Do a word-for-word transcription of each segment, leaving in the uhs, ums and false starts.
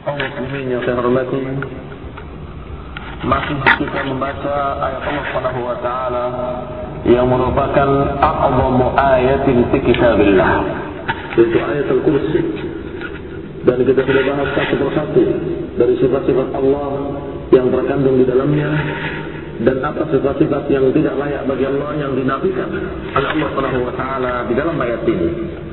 kaum muslimin yang saya hormati, masih kita membaca ayat Allah Subhanahu wa taala yang merupakan a'zamu ayatin fi kitabillah, yaitu ayat al-kursi. Dan kita sudah bahas satu persatu dari sifat-sifat Allah yang terkandung di dalamnya dan apa sifat-sifat yang tidak layak bagi Allah yang dinafikan oleh Allah Subhanahu wa taala di dalam ayat ini.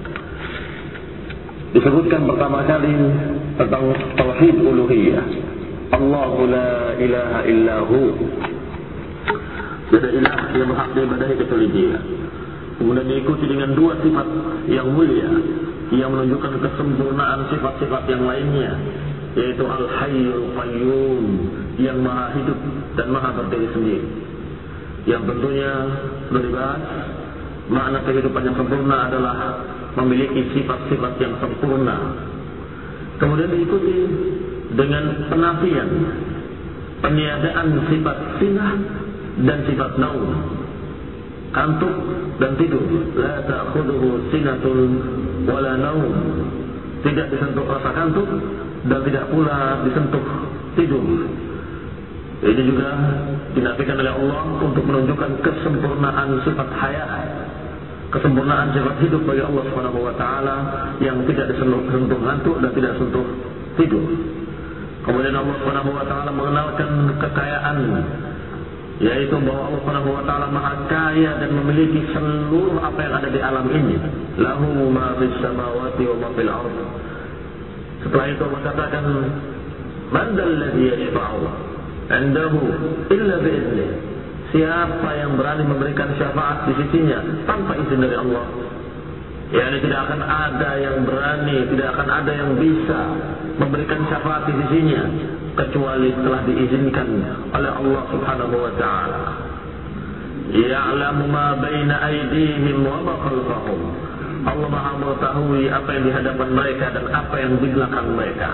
Disebutkan pertama kali tentang tauhid uluhiyah. Allahu la ilaha illahu. Tidak ada ilah yang berhak diibadahi kecuali Dia. Kemudian diikuti dengan dua sifat yang mulia yang menunjukkan kesempurnaan sifat-sifat yang lainnya, yaitu Al-Hayyul Qayyum, yang maha hidup dan maha berdiri sendiri. Yang tentunya sudah dibahas, makna kehidupan yang sempurna adalah memiliki sifat-sifat yang sempurna. Kemudian diikuti dengan penafian, peniadaan sifat sinah dan sifat naum, kantuk dan tidur. La ta'khudhuhu sinatun wala naum. Tidak disentuh rasa kantuk dan tidak pula disentuh tidur. Ini juga dinafikan oleh Allah untuk menunjukkan kesempurnaan sifat hayat, kesempurnaan sifat hidup bagi Allah Subhanahu wa taala yang tidak disentuh ngantuk dan tidak sentuh tidur. Kemudian Allah Subhanahu wa taala mengenalkan kekayaan, yaitu bahwa Allah Subhanahu wa taala maha kaya dan memiliki seluruh apa yang ada di alam ini. Lahu ma fis samawati wa ma fil ardh. Setelah itu Allah katakan, man dzal ladzi yashfa'u 'indahu illa bi idznih. Siapa yang berani memberikan syafaat di sisinya tanpa izin dari Allah? Yani tidak akan ada yang berani, tidak akan ada yang bisa memberikan syafaat di sisinya kecuali telah diizinkan oleh Allah Subhanahu wa taala. Ya'lamu ma baina aydihim wa ma khalfahum. Allah Maha mengetahui apa yang di hadapan mereka dan apa yang di belakang mereka.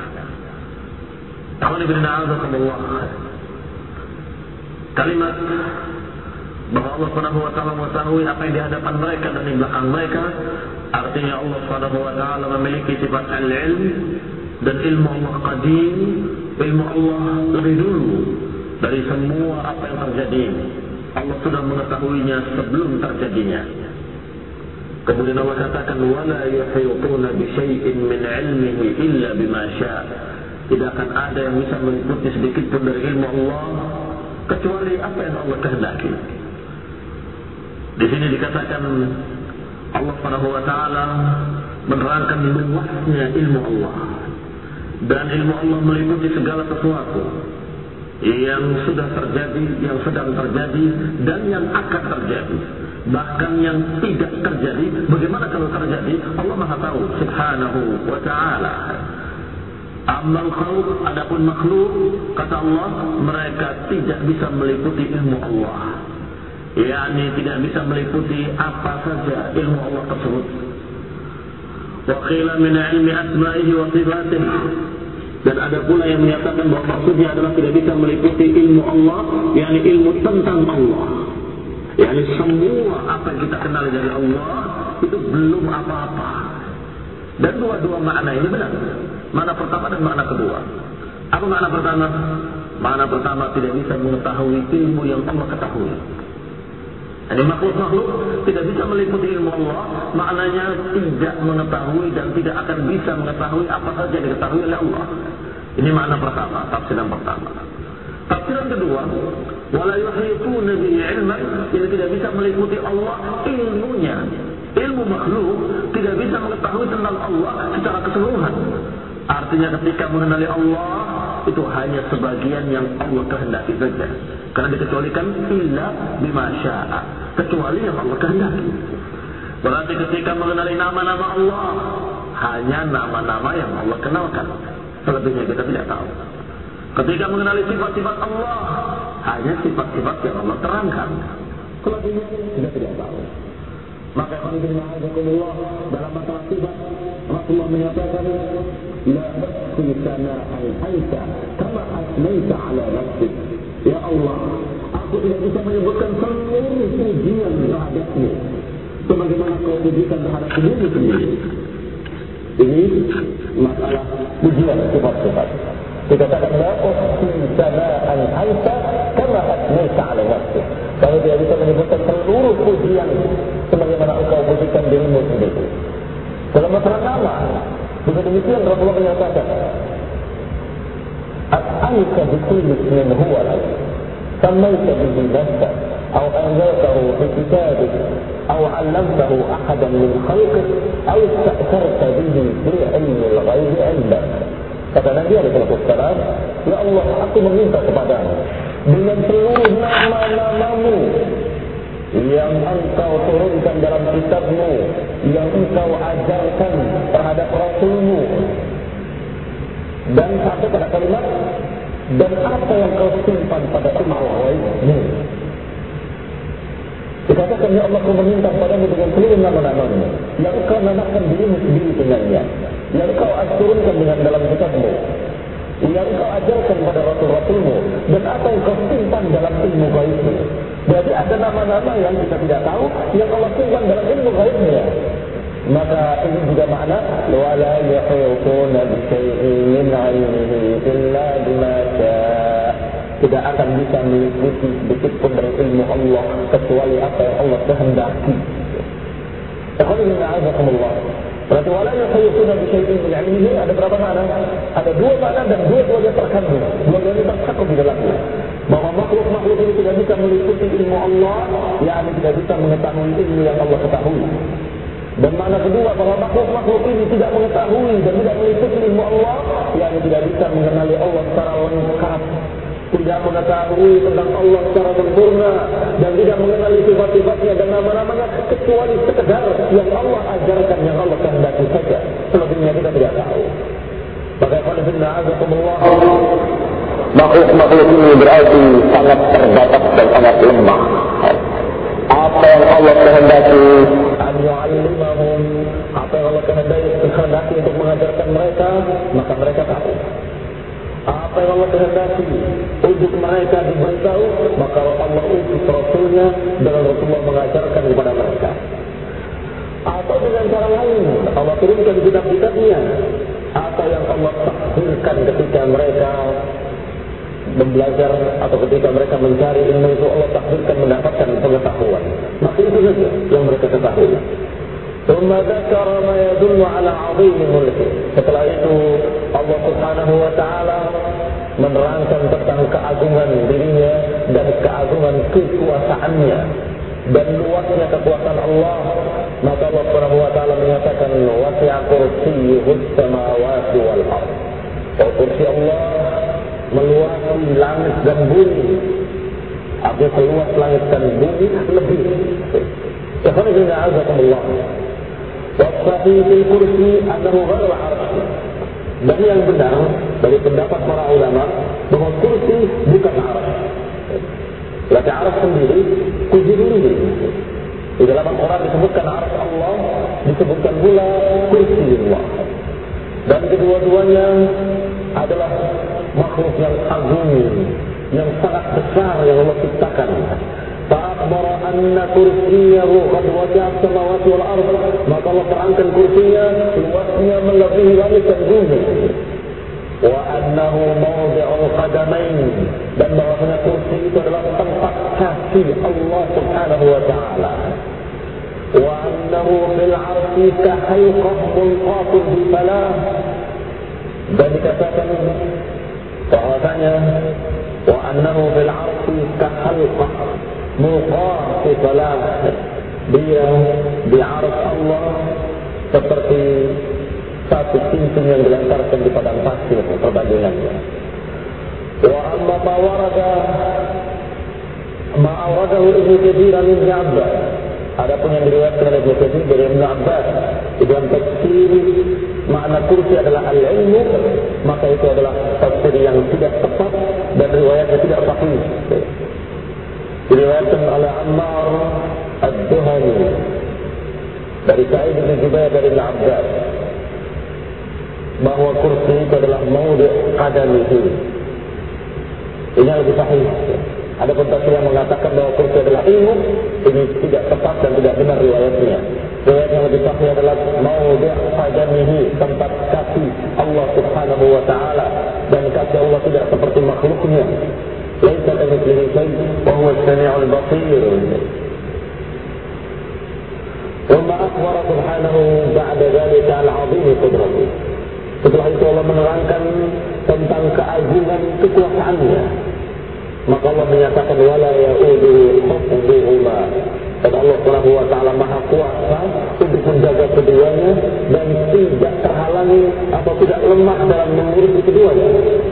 Kalimat bahwa Allah Subhanahu wa taala mengetahui apa yang di hadapan mereka dan di belakang mereka, artinya Allah Subhanahu wa taala memiliki sifat al-ilm, dan ilmu Allah qadim, ilmu Allah lebih dulu dari semua apa yang terjadi. Allah sudah mengetahuinya sebelum terjadinya. Kemudian Allah katakan, wala yuhituna bi syai'in min 'ilmihi illa bima syaa. Tidak akan ada yang bisa meliputi sedikit pun dari ilmu Allah kecuali apa yang Allah kehendaki. Di sini dikatakan Allah Subhanahu wa taala menerangkan luasnya ilmu Allah, dan ilmu Allah meliputi segala sesuatu yang sudah terjadi, yang sedang terjadi, dan yang akan terjadi. Bahkan yang tidak terjadi, bagaimana kalau terjadi? Allah Maha tahu Subhanahu wa ta'ala. Amal khalq, adapun makhluk, kata Allah, mereka tidak bisa meliputi ilmu Allah. yakni tidak bisa meliputi apa saja ilmu Allah tersebut. Wa qila min ilmi asma'ihi wa sifatihi. Dan ada pula yang menyatakan bahwa maksudnya adalah tidak bisa meliputi ilmu Allah, yakni ilmu tentang Allah. Yakni semua apa yang kita kenal dari Allah itu belum apa-apa. Dan dua-dua makna ini benar. Makna pertama dan makna kedua. Apa makna pertama? Makna pertama tidak bisa mengetahui ilmu yang Allah ketahui. Jadi makhluk-makhluk tidak bisa meliputi ilmu Allah, maknanya tidak mengetahui dan tidak akan bisa mengetahui apa saja yang diketahui oleh Allah. Ini makna pertama, tafsiran pertama. Tafsiran kedua, wala yuhituna bihi ilman, ini tidak bisa meliputi Allah ilmunya. Ilmu makhluk tidak bisa mengetahui tentang Allah secara keseluruhan. Artinya ketika mengenali Allah itu hanya sebagian yang Allah kehendaki saja. Karena dikecualikan illa bima syaa, kecuali yang Allah kehendaki. Berarti ketika mengenali nama-nama Allah hanya nama-nama yang Allah kenalkan. Selebihnya kita tidak tahu. Ketika mengenali sifat-sifat Allah hanya sifat-sifat yang Allah terangkan. Selebihnya kita tidak tahu. Maka alhamdulillah dalam masalah sifat Rasulullah menyatakan la nafsi sana'an anta kama asmaita ala nafsik. Ya Allah, aku tidak bisa menyebutkan seluruh pujian terhadapmu sebagaimana kau pujikan terhadap dirimu sendiri. Ini masalah pujian sifat-sifat. Dikatakan la uhsi sana'an anta kama asnaita 'ala nafsik. Kalau dia bisa menyebutkan seluruh pujian sebagaimana engkau pujikan dirimu sendiri. Dalam masalah nama, juga demikian Rasulullah menyatakan, as'aluka bi kulli ismin huwa lak, sammaita bihi nafsak, aw anzaltahu fi kitabik, aw 'allamtahu ahadan min khalqik, aw ista'tharta bihi fi 'ilmi al-ghaib 'indak. Kata Nabi alaihi wasallam, ya Allah, aku meminta kepadamu dengan seluruh nama-namamu yang engkau turunkan dalam kitabmu, yang engkau ajarkan terhadap Rasulmu, dan sampai pada kalimat, dan apa yang kau simpan pada ilmu ghaibmu. Dikatakan, ya Allah, aku meminta kepadamu dengan seluruh nama-namamu yang engkau namakan dirimu sendiri dengannya, yang engkau turunkan dengan dalam kitabmu, yang engkau ajarkan pada Rasul-Rasulmu, dan apa yang kau simpan dalam ilmu ghaibmu. Jadi ada nama-nama yang kita tidak tahu, yang Allah simpan dalam ilmu ghaibnya. Maka ini juga makna wala yahutuna bi syai'in min 'ilmihi illa bima syaa. Tidak akan bisa meliputi sedikit pun dari ilmu Allah kecuali apa yang Allah kehendaki. Alhamdulillah. Berarti wala yahutuna bi syai'in min 'ilmihi ada berapa makna? Ada dua makna dan dua-duanya terkandung, dua-duanya tercakup di dalamnya. Bahwa makhluk-makhluk ini tidak bisa meliputi ilmu Allah, yakni tidak bisa mengetahui ilmu yang Allah ketahui. Dan makna kedua, bahwa makhluk-makhluk ini tidak mengetahui dan tidak meliputi ilmu Allah, yakni tidak bisa mengenali Allah secara lengkap, tidak mengetahui tentang Allah secara sempurna, dan tidak mengenali sifat-sifatnya dan nama-namanya kecuali sekedar yang Allah ajarkan, yang Allah kehendaki saja. Selebihnya kita tidak tahu. Maka Allah, makhluk-makhluk ini berarti sangat terbatas dan sangat lemah. Apa yang Allah kehendaki, an yu'allimahum, apa yang Allah kehendaki kehendaki untuk mengajarkan mereka, maka mereka tahu. Apa yang Allah kehendaki untuk mereka diberitahu, maka Allah utus Rasulnya dan Rasulullah mengajarkan kepada mereka. Atau dengan cara lain, Allah turunkan kitab-kitabnya, apa yang Allah takdirkan ketika mereka belajar atau ketika mereka mencari ilmu itu, Allah takdirkan mendapatkan pengetahuan. Maka itu saja yang mereka ketahui. Tsumma dzakara ma yadullu ala 'azimi mulki. Setelah itu Allah Subhanahu wa taala menerangkan tentang keagungan dirinya dan keagungan kekuasaannya dan luasnya kekuasaan Allah. Maka Allah Subhanahu wa taala menyatakan, wasi'a kursiyyuhus samawati wal ardh. Kursi Allah meluasi langit dan bumi. Artinya seluas langit dan bumi lebih. Alhamdulillah azakumullah. Wasahih fil kursi annahu ghairu 'arsy. Dan yang benar dari pendapat para ulama bahwa kursi bukan 'arsy. Berarti 'arsy sendiri kursi sendiri. Di dalam Al-Quran disebutkan 'arsy Allah, disebutkan pula kursi Allah. Dan kedua-duanya adalah makhluk yang agung, yang sangat besar yang Allah ciptakan. Fa'akhbara anna kursiyahu qad wasi'a as-samawati wal ardh. Maka Allah terangkan kursinya luasnya melebihi langit dan bumi. Wa annahu mawdi'ul qadamain, dan bahwasanya kursi itu adalah tempat kaki Allah Subhanahu wa taala. Wa annahu fil 'arsy kahalqah mulqatun bi falah. Dan dikatakan bahwasanya wa annahu fil 'arsy kahalqah mulqatun bi falah. Dia di 'arsy Allah seperti satu cincin yang dilemparkan di padang pasir, perbandingannya. Wa amma ma warada ma awradahu Ibnu Katsir min Ibnu Abbas. Adapun yang diriwayatkan oleh Ibnu Katsir dari Ibnu Abbas di dalam tafsir makna kursi adalah al-ilmu, maka itu adalah tafsir yang tidak tepat dan riwayatnya tidak sahih. Diriwayatkan oleh Ammar ad-Duhani dari Sa'id bin Jubair dari Ibnu Abbas bahwa kursi itu adalah maudhi' qadamihi. Ini lebih sahih. Ada tafsir yang mengatakan bahwa kursi adalah ilmu, ini tidak tepat dan tidak benar riwayatnya. Riwayat yang lebih diketahui adalah maudhi' qadamihi, tempat kaki Allah Subhanahu wa taala, dan kaki Allah tidak seperti makhluknya. Laisa kamitslihi syai' wa huwa as-sami'ul basir. Wa ma akhbara subhanahu ba'da dzalika al-'azim qudratuh. Setelah itu Allah menerangkan tentang keagungan kekuasaannya. Maka Allah menyatakan wala ya'uduhu hifdhuhuma. Dan Allah Subhanahu wa taala Maha Kuasa untuk menjaga keduanya dan tidak terhalangi atau tidak lemah dalam mengurusi keduanya.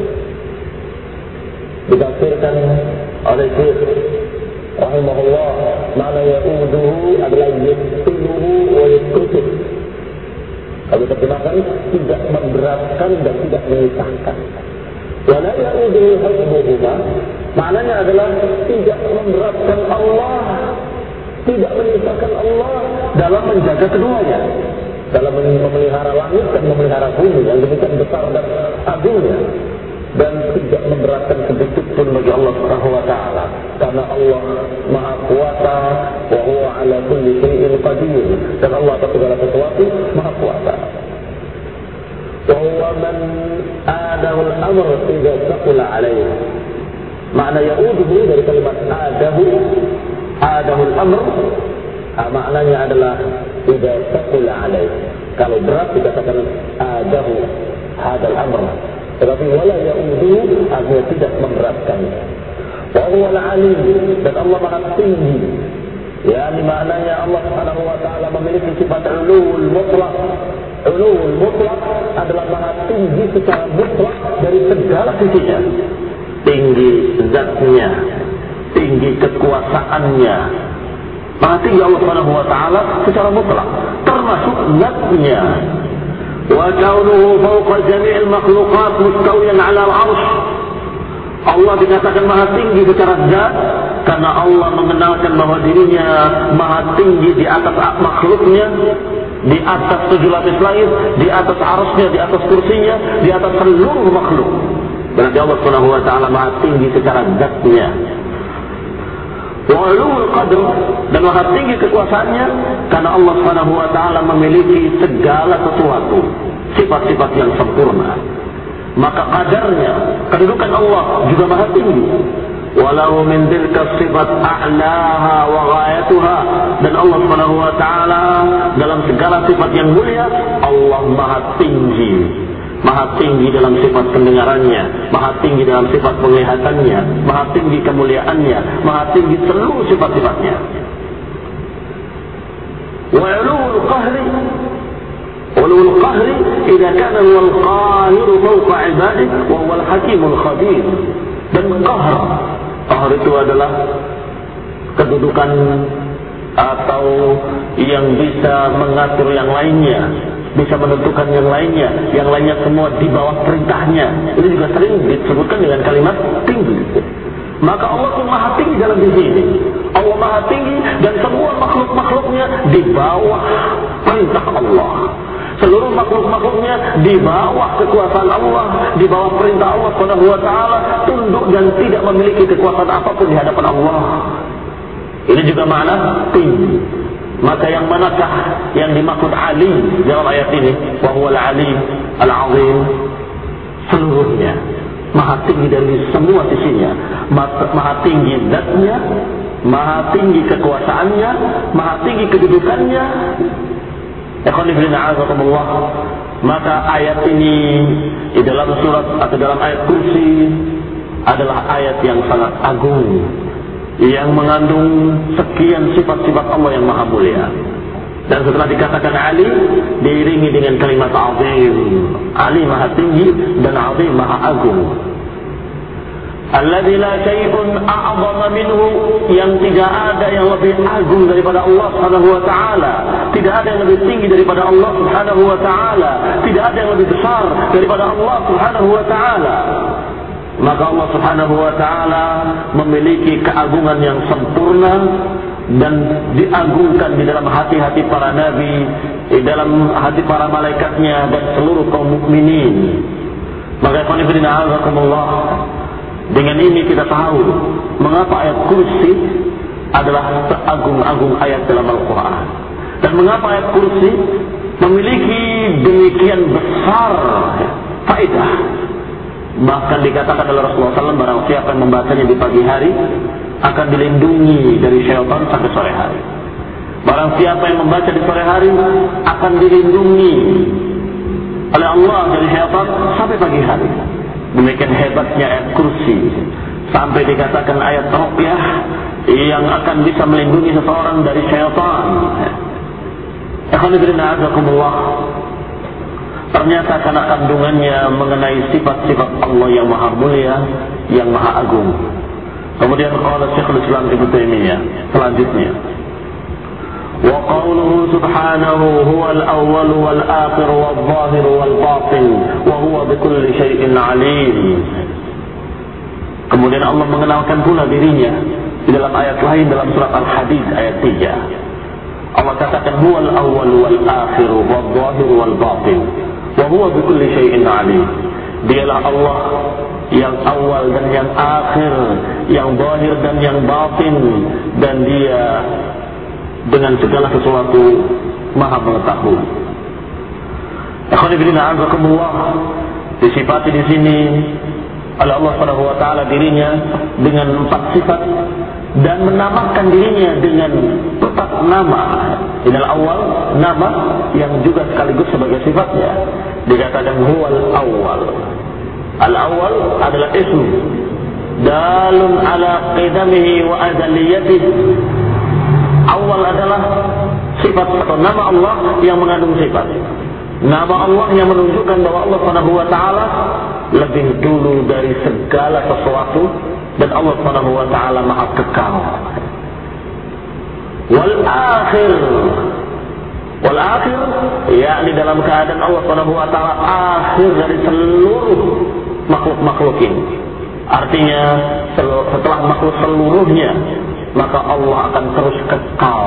Ditafsirkan oleh Syekh rahimahullah, makna ya'uduhu adalah yaqtiluhu wa yaqtuh. Kalau terjemahkan tidak memberatkan dan tidak menyusahkan. Wala ya'uduhu hifdhuhuma, maknanya adalah tidak memberatkan Allah, tidak menyusahkan Allah dalam menjaga keduanya, dalam memelihara langit dan memelihara bumi yang demikian besar dan agungnya, dan tidak memberatkan sedikit pun bagi Allah Subhanahu wa taala, karena Allah Maha Kuasa, wa huwa ala kulli syai'in qadir, dan Allah atas segala sesuatu Maha Kuasa. Wa huwa man adahu al-amr idza thaqala alayhi. Makna ya'uduhu dari kalimat adahu, adahul amr, ah, maknanya adalah idza thaqala alayhi. Kalau berat dikatakan adahu hadal amr. Tetapi wala ya'uduhu artinya tidak memberatkan. Wa huwa al-alim, dan Allah Maha tinggi. Ya, ini maknanya Allah Subhanahu wa taala memiliki sifat ulul mutlaq. Ulul mutlaq adalah Maha tinggi secara mutlak dari segala sisinya. Tinggi zatnya, tinggi kekuasaannya. Maha tinggi Allah Subhanahu wa taala secara mutlak, termasuk zatnya. Wa kaunuhu fawqa jami'il makhluqat mustawiyan 'ala al-'arsy. Allah dikatakan Maha tinggi secara zat karena Allah mengenalkan bahwa dirinya Maha tinggi di atas makhluknya, di atas tujuh lapis langit, di atas arsy-Nya, di atas kursinya, di atas seluruh makhluk. Berarti Allah Subhanahu wa taala Maha tinggi secara zatnya. Wa 'ulul qadr, dan Maha tinggi kekuasaannya karena Allah Subhanahu wa taala memiliki segala sesuatu, sifat-sifat yang sempurna. Maka qadarnya, kedudukan Allah juga Maha tinggi. Walau min tilka sifat a'laha wa ghayatuha, dan Allah Subhanahu wa taala dalam segala sifat yang mulia Allah Maha tinggi. Maha tinggi dalam sifat pendengarannya, Maha tinggi dalam sifat penglihatannya, Maha tinggi kemuliaannya, Maha tinggi seluruh sifat-sifatnya. Wa 'ulul qahri, 'ulul qahri idza kana huwal qahiru fawqa 'ibadihi wa huwal hakimul khabir. Dan qahr, qahr itu adalah kedudukan atau yang bisa mengatur yang lainnya, bisa menentukan yang lainnya, yang lainnya semua di bawah perintahnya. Ini juga sering disebutkan dengan kalimat tinggi. Maka Allah pun Maha tinggi dalam diri ini. Allah Maha tinggi dan semua makhluk-makhluknya di bawah perintah Allah. Seluruh makhluk-makhluknya di bawah kekuasaan Allah, di bawah perintah Allah Subhanahu wa taala, tunduk dan tidak memiliki kekuasaan apapun di hadapan Allah. Ini juga makna tinggi. Maka yang manakah yang dimaksud alim dalam ayat ini? Wa huwal alim al-azim. Seluruhnya Maha tinggi dari semua sisinya. Maha tinggi zatnya, Maha tinggi kekuasaannya, Maha tinggi kedudukannya. Maka ayat ini di dalam surat atau dalam ayat kursi adalah ayat yang sangat agung, yang mengandung sekian sifat-sifat Allah yang maha mulia. Dan setelah dikatakan Ali, diiringi dengan kalimat azim. Ali maha tinggi dan azim maha agung. Alladzi la syai'un a'zama minhu, yang tidak ada yang lebih agung daripada Allah Subhanahu wa taala, tidak ada yang lebih tinggi daripada Allah Subhanahu wa taala, tidak ada yang lebih besar daripada Allah Subhanahu wa taala. Maka Allah Subhanahu wa taala memiliki keagungan yang sempurna dan diagungkan di dalam hati-hati para nabi, di dalam hati para malaikatnya dan seluruh kaum mukminin. Maka qanifidina azakumullah, dengan ini kita tahu mengapa ayat kursi adalah seagung-agung ayat dalam Al-Quran. Dan Dan mengapa ayat kursi memiliki demikian besar faedah? Bahkan dikatakan oleh Rasulullah shallallahu alaihi wasallam, barang siapa yang membacanya di pagi hari akan dilindungi dari syaitan sampai sore hari. Barang siapa yang membaca di sore hari akan dilindungi oleh Allah dari syaitan sampai pagi hari. Demikian hebatnya ayat kursi, sampai dikatakan ayat ruqyah yang akan bisa melindungi seseorang dari syaitan. Ikhwan fillah azakumullah. Ternyata karena kandungannya mengenai sifat-sifat Allah yang maha mulia, yang maha agung. Kemudian qala Syekhul Islam Ibnu Taimiyah selanjutnya, wa qawluhu subhanahu huwal awwal wal akhir wal zahir wal batin wa huwa bikulli syai'in alim. Kemudian Allah mengenalkan pula dirinya di dalam ayat lain dalam surat Al-Hadid ayat tiga. Allah katakan huwal awwal wal akhir wal zahir wal batin wa huwa bikulli syai'in alim. Dialah Allah yang awal dan yang akhir, yang zahir dan yang batin, dan Dia dengan segala sesuatu maha mengetahui. Akhwani fillah azakumullah, disifati di sini oleh Allah Subhanahu wa taala dirinya dengan empat sifat dan menamakan dirinya dengan empat nama. Inal awal, nama yang juga sekaligus sebagai sifatnya. Dikatakan huwal awal. Al-awwal adalah ism dalun ala qidamihi wa azaliyatihi. Awal adalah sifat atau nama Allah yang mengandung sifat. Nama Allah yang menunjukkan bahwa Allah Subhanahu wa taala lebih dulu dari segala sesuatu, dan Allah Subhanahu wa taala maha kekal. Wal akhir, wal akhir yakni dalam keadaan Allah Subhanahu wa taala akhir dari seluruh makhluk-makhluk ini. Artinya setelah makhluk seluruhnya, maka Allah akan terus kekal.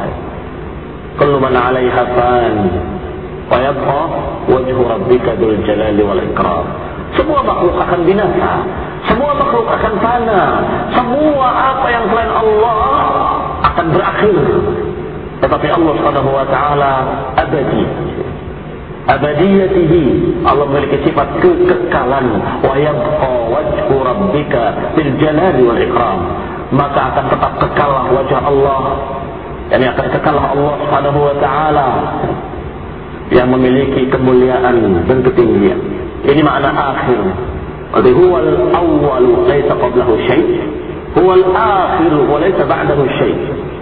Kullu man 'alaiha fan wa yabqa wajhu rabbika dzul jalali wal ikram. Semua makhluk akan binasa, semua makhluk akan fana, semua apa yang selain Allah akan berakhir. Tetapi Allah Subhanahu wa taala abadi. Abadiyatihi, Allah memiliki sifat kekekalan. Wa yabqa wajhu rabbika bil jalali wal ikram. Maka akan tetap kekallah wajah Allah, yakni akan kekallah Allah Subhanahu wa taala yang memiliki kemuliaan dan ketinggian. Ini makna akhir. Jadi huwal awwal laisa qablahu syai', huwal akhir wa laisa ba'dahu syai'.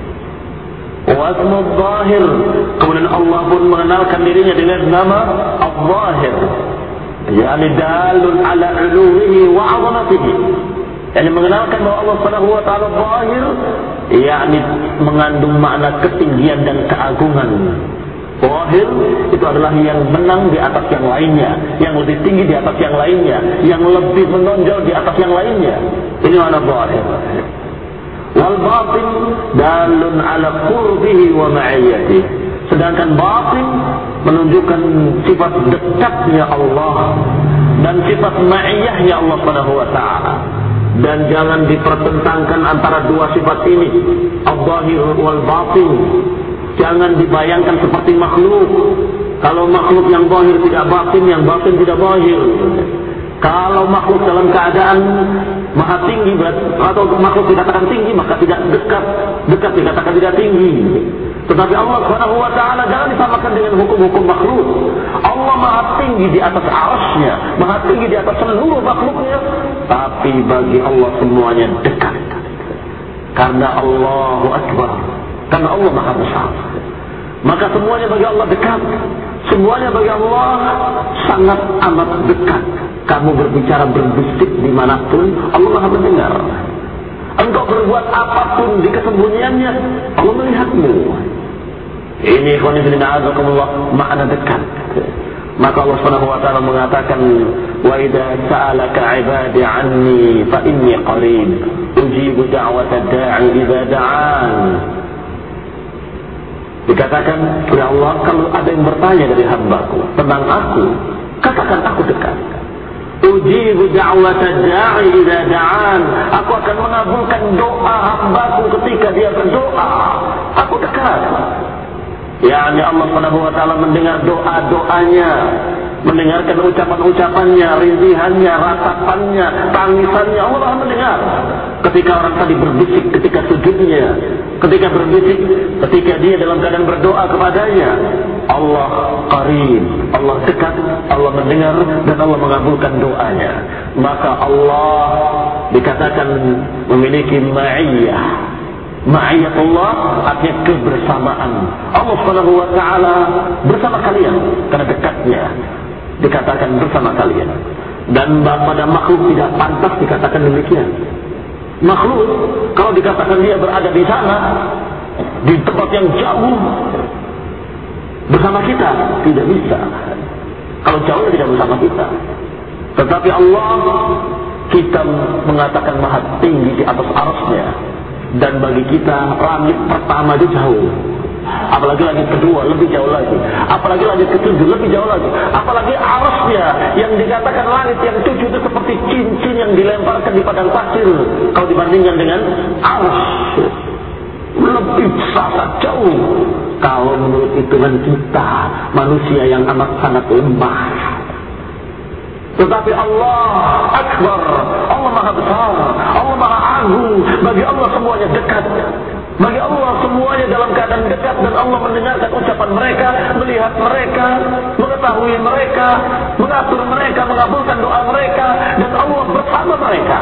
Wa ismu zahir, kemudian Allah pun mengenalkan dirinya dengan nama Al-Zahir, yakni dalun ala uluwihi wa 'azamatihi. Yani mengenalkan bahwa Allah Subhanahu wa taala zahir, yakni mengandung makna ketinggian dan keagungan. Zahir itu adalah yang menang di atas yang lainnya, yang lebih tinggi di atas yang lainnya, yang lebih menonjol di atas yang lainnya. Ini makna zahir. Wal batin dalun ala qurbihi wa ma'iyyatihi. Sedangkan batin menunjukkan sifat dekatnya Allah dan sifat ma'iyyahnya Allah Subhanahu wa taala. Dan jangan dipertentangkan antara dua sifat ini, al-zahir wal batin. Jangan dibayangkan seperti makhluk. Kalau makhluk yang zahir tidak batin, yang batin tidak zahir. Kalau makhluk dalam keadaan maha tinggi atau makhluk dikatakan tinggi, maka tidak dekat, dekat dikatakan tidak tinggi. Tetapi Allah Subhanahu wa taala jangan disamakan dengan hukum-hukum makhluk. Allah maha tinggi di atas arasy-Nya, maha tinggi di atas seluruh makhluknya, tapi bagi Allah semuanya dekat. Karena Allahu Akbar, karena Allah maha besar, maka semuanya bagi Allah dekat. Semuanya bagi Allah sangat amat dekat. Kamu berbicara berbisik dimanapun, Allah maha mendengar. Engkau berbuat apapun di kesembunyiannya, Allah melihatmu. Ini ikhwan fillah azakumullah, makna dekat. Maka Allah Subhanahu wa taala mengatakan, wa idza sa'alaka 'ibadi 'anni fa inni qarib ujibu da'wata da'i idza da'an. Dikatakan oleh Allah, kalau ada yang bertanya dari hambaku tentang aku, katakan aku dekat. Ujibu da'wata da'i idza da'an. Aku akan mengabulkan doa hambaku ketika dia berdoa. Aku dekat. yakni Allah Subhanahu wa taala mendengar doa-doanya, mendengarkan ucapan-ucapannya, rintihannya, ratapannya, tangisannya. Allah Maha mendengar. Ketika orang tadi berbisik ketika sujudnya, ketika berbisik ketika dia dalam keadaan berdoa kepadanya, Allah qarib, Allah dekat, Allah mendengar dan Allah mengabulkan doanya. Maka Allah dikatakan memiliki ma'iyah. Ma'iyatullah artinya kebersamaan. Allah Subhanahu wa taala bersama kalian karena dekatnya. Dikatakan bersama kalian. Dan pada makhluk tidak pantas dikatakan demikian. Makhluk kalau dikatakan dia berada di sana, di tempat yang jauh bersama kita, tidak bisa. Kalau jauh tidak bersama kita. Tetapi Allah, kita mengatakan maha tinggi di atas arasnya. Dan bagi kita langit pertama itu jauh, apalagi langit kedua lebih jauh lagi, apalagi langit ketujuh lebih jauh lagi, apalagi arasnya yang dikatakan langit yang tujuh itu seperti cincin yang dilemparkan di padang pasir kalau dibandingkan dengan aras, lebih sangat jauh kalau menurut hitungan kita manusia yang amat sangat lemah. Tetapi Allah Akbar, Allah Maha Besar, Allah Maha Agung. Bagi Allah semuanya dekat. Bagi Allah semuanya dalam keadaan dekat. Dan Allah mendengarkan ucapan mereka, melihat mereka, mengetahui mereka, mengatur mereka, mengabulkan doa mereka. Dan Allah bersama mereka.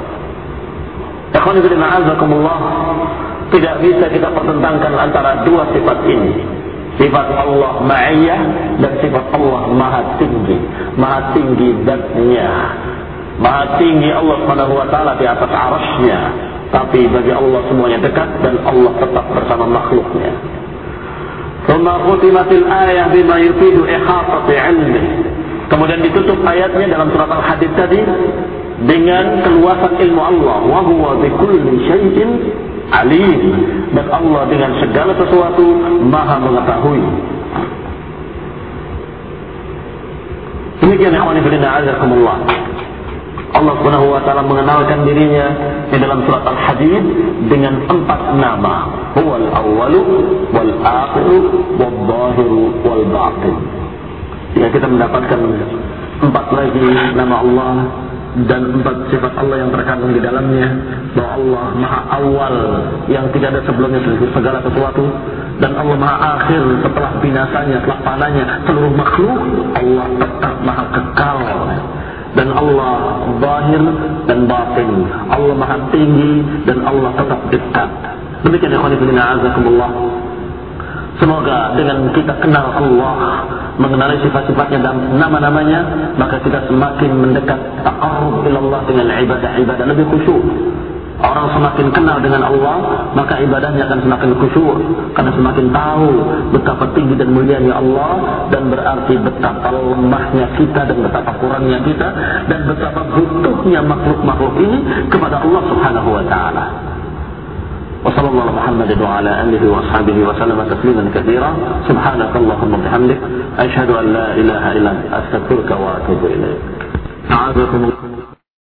Ikhwan fillah, a'azakumullah. Tidak bisa kita pertentangkan antara dua sifat ini. Sifat Allah ma'iyah dan sifat Allah maha tinggi. Maha tinggi zatnya. Maha tinggi Allah subhanahu wa ta'ala di atas arasnya. Tapi bagi Allah semuanya dekat dan Allah tetap bersama makhluknya. Thumma khutimatil ayah bima yufidu ihatati ilmi. Kemudian ditutup ayatnya dalam surat Al-Hadid tadi dengan keluasan ilmu Allah. Wa huwa bikulli syai'in alim, dan Allah dengan segala sesuatu maha mengetahui. Demikian ikhwan fillah azakumullah. Allah Subhanahu wa taala mengenalkan dirinya di dalam surat Al-Hadid dengan empat nama. Huwal awwalu wal akhiru wal zahiru wal batin. Jika kita mendapatkan empat lagi nama Allah dan empat sifat Allah yang terkandung di dalamnya, bahwa Allah maha awal yang tidak ada sebelumnya segala sesuatu, dan Allah maha akhir setelah binasanya, setelah panahnya seluruh makhluk. Allah tetap maha kekal, dan Allah zahir dan batin. Allah maha tinggi dan Allah tetap dekat. Demikian ikhwan fillah azakumullah. Semoga dengan kita kenal Allah, mengenali sifat-sifatnya dan nama-namanya, maka kita semakin mendekat taqarrub ila Allah dengan ibadah-ibadah lebih khusyuk. Orang semakin kenal dengan Allah, maka ibadahnya akan semakin khusyuk, karena semakin tahu betapa tinggi dan mulianya Allah, dan berarti betapa lemahnya kita dan betapa kurangnya kita dan betapa butuhnya makhluk-makhluk ini kepada Allah Subhanahu wa taala. وصلى الله على محمد وعلى آله وأصحابه وسلم تسليما كثيرا. سبحانك اللهم وبحمدك أشهد أن لا إله إلا أنت أستغفرك وأتوب إليك. أعاذكم الله.